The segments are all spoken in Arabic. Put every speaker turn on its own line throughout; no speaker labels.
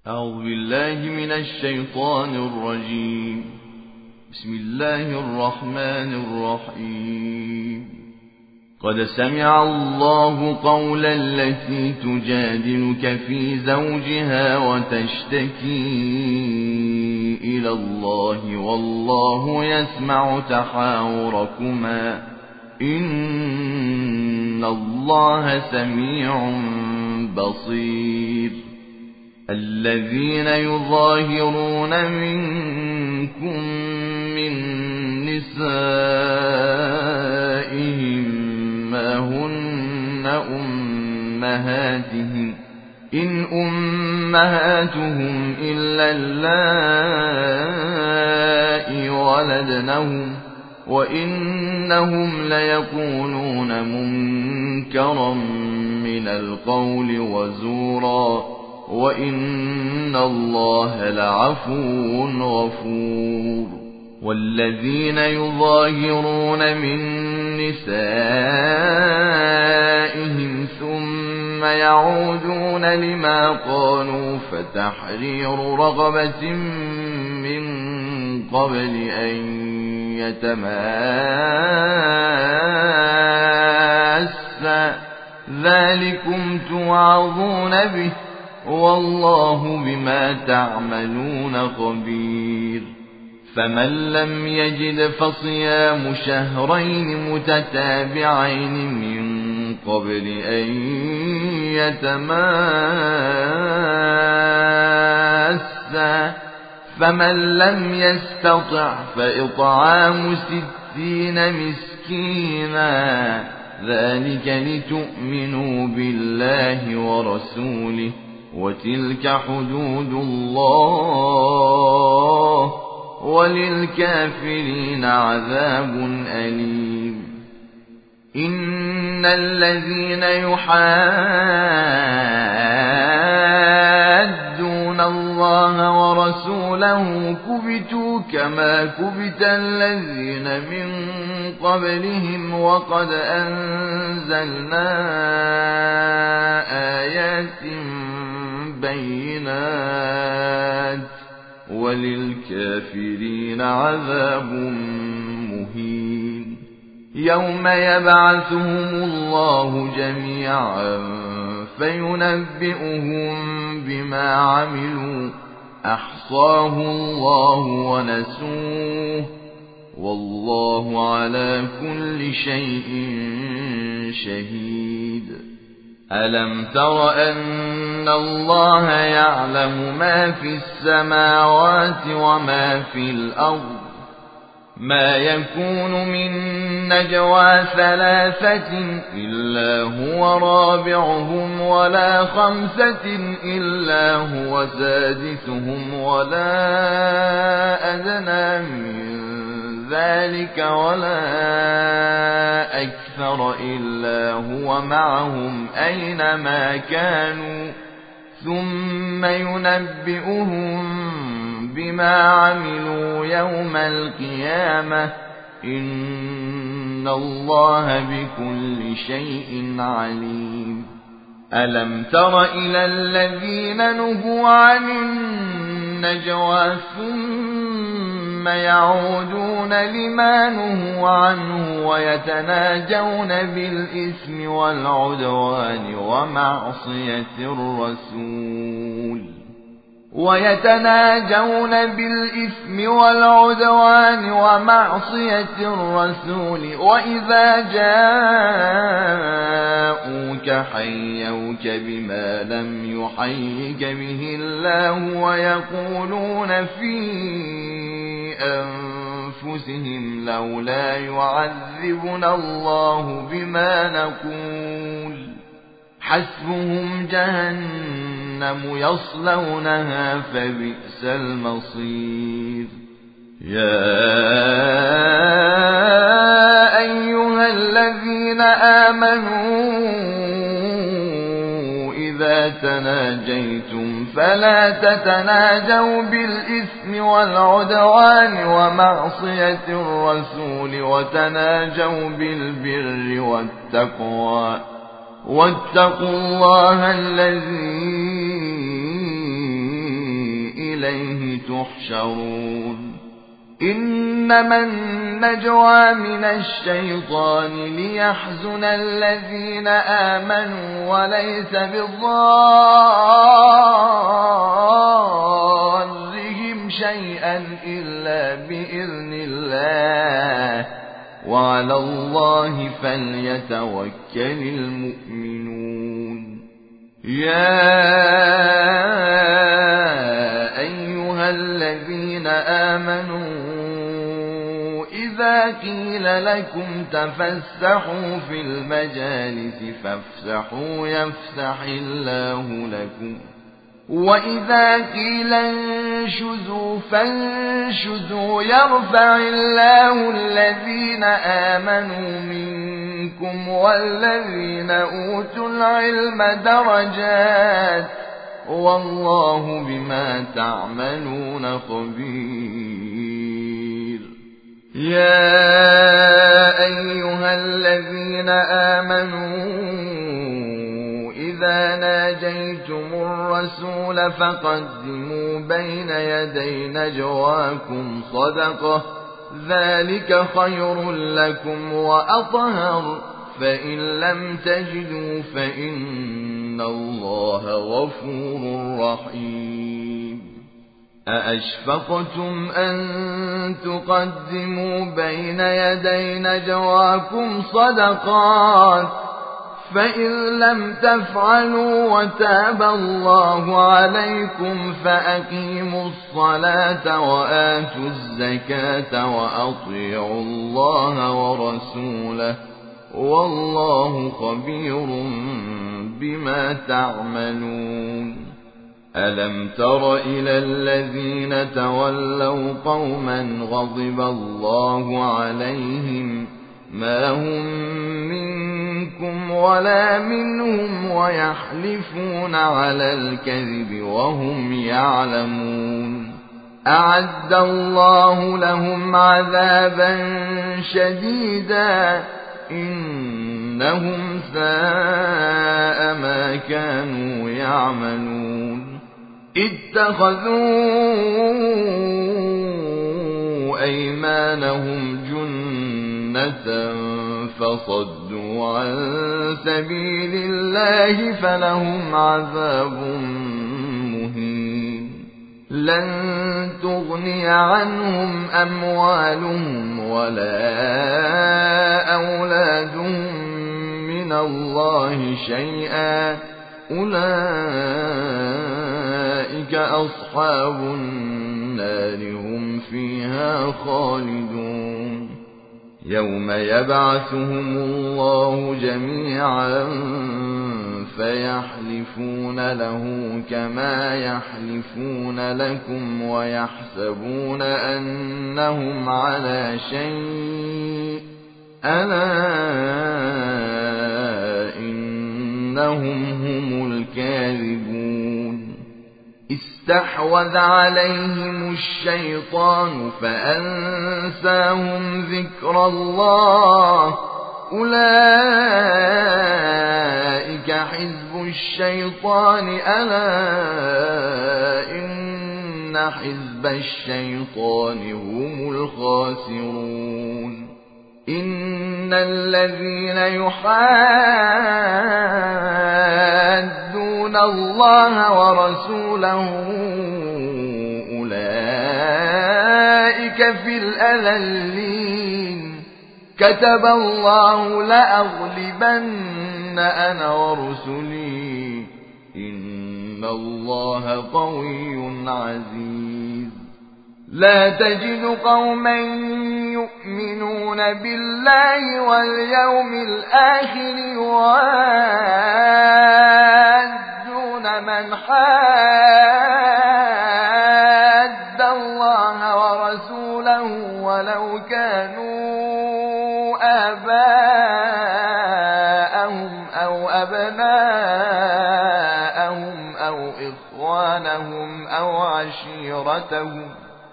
أعوذ بالله من الشيطان الرجيم. بسم الله الرحمن الرحيم. قد سمع الله قول التي تجادلك في زوجها وتشتكي إلى الله والله يسمع تحاوركما إن الله سميع بصير. الذين يظاهرون منكم من نسائهم ما هن أمهاتهم إن أمهاتهم إلا اللائي ولدنهم وإنهم ليقولون منكرا من القول وزورا وإن الله لعفو غفور. والذين يظاهرون من نسائهم ثم يعودون لما قالوا فتحرير رقبة من قبل أن يتماسا ذلكم توعظون به والله بما تعملون خبير. فمن لم يجد فصيام شهرين متتابعين من قبل أن يتماسا فمن لم يستطع فإطعام 60 مسكينا ذلك لتؤمنوا بالله ورسوله وتلك حدود الله وللكافرين عذاب أليم. إن الذين يحادون الله ورسوله كبتوا كما كبت الذين من قبلهم وقد أنزلنا آيات بينات وللكافرين عذاب مهين. يوم يبعثهم الله جميعا فينبئهم بما عملوا أحصاه الله ونسوه والله على كل شيء شهيد. ألم تر أن الله يعلم ما في السماوات وما في الأرض ما يكون من نجوى 3 إلا هو رابعهم ولا 5 إلا هو سادسهم ولا أدنى من ذلك ولا أكثر إلا هو معهم أينما كانوا ثم ينبئهم بما عملوا يوم القيامة إن الله بكل شيء عليم. ألم تر إلى الذين نهوا عن النجوى ثم يعودون لما نهوا عنه ويتناجون بالإثم والعدوان ومعصية الرسول وإذا جاءوك حيوك بما لم يحيك به الله ويقولون في أنفسهم لولا يعذبنا الله بما نقول حسبهم جهنم يصلونها فبئس المصير. يا أيها الذين آمنوا إذا تناجيتم فلا تتناجوا بالإثم والعدوان ومعصية الرسول وتناجوا بالبر والتقوى واتقوا الله الذي إليه تحشرون إنما النجوى من الشيطان ليحزن الذين آمنوا وليس بضارهم شيئا إلا بإذن الله وعلى الله فليتوكل المؤمنون يا أيها الذين آمنوا إذا قيل لكم تفسحوا في المجالس فافسحوا يفسح الله لكم وإذا قيل انشزوا فانشزوا يرفع الله الذين آمنوا منكم والذين أوتوا العلم درجات والله بما تعملون خبير يا أيها الذين آمنوا إذا ناجيتم الرسول فقدموا بين يدي نجواكم صدقة ذلك خير لكم وأطهر فإن لم تجدوا فإن الله غفور رحيم أأشفقتم أن تقدموا بين يدي نجواكم صدقات فإن لم تفعلوا وتاب الله عليكم فأقيموا الصلاة وآتوا الزكاة وأطيعوا الله ورسوله والله خبير بما تعملون ألم تر إلى الذين تولوا قوما غضب الله عليهم ما هم منكم ولا منهم ويحلفون على الكذب وهم يعلمون أعد الله لهم عذابا شديدا إنهم ساء ما كانوا يعملون اتخذوا أيمانهم جنة فصدوا عن سبيل الله فلهم عذاب مهين لن تغني عنهم أموالهم ولا أولادهم من الله شيئا أولئك أصحاب النار هم فيها خالدون يوم يبعثهم الله جميعا فيحلفون له كما يحلفون لكم ويحسبون أنهم على شيء ألا إنهم هم الكاذبون استحوذ عليهم الشيطان فأنساهم ذكر الله أولئك حزب الشيطان ألا إن حزب الشيطان هم الخاسرون إن الذين يحادون الله ورسوله أولئك في الأذلين كتب الله لأغلبن أنا ورسلي إن الله قوي عزيز لا تجد قوما يؤمنون بالله واليوم الآخر يوادون من حاد الله ورسوله ولو كانوا آباءهم أو أبناءهم أو إخوانهم أو عشيرتهم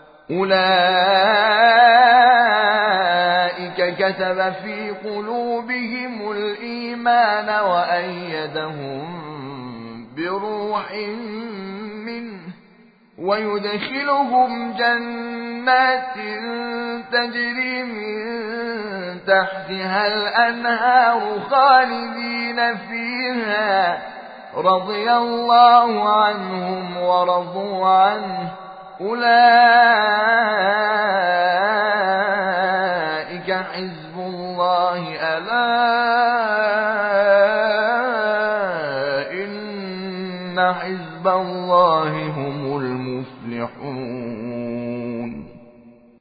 أولئك كتب في قلوبهم الإيمان وأيدهم بروح منه ويدخلهم جنات تجري من تحتها الأنهار خالدين فيها رضي الله عنهم ورضوا عنه أولئك حزب الله ألا إن حزب الله هم المفلحون.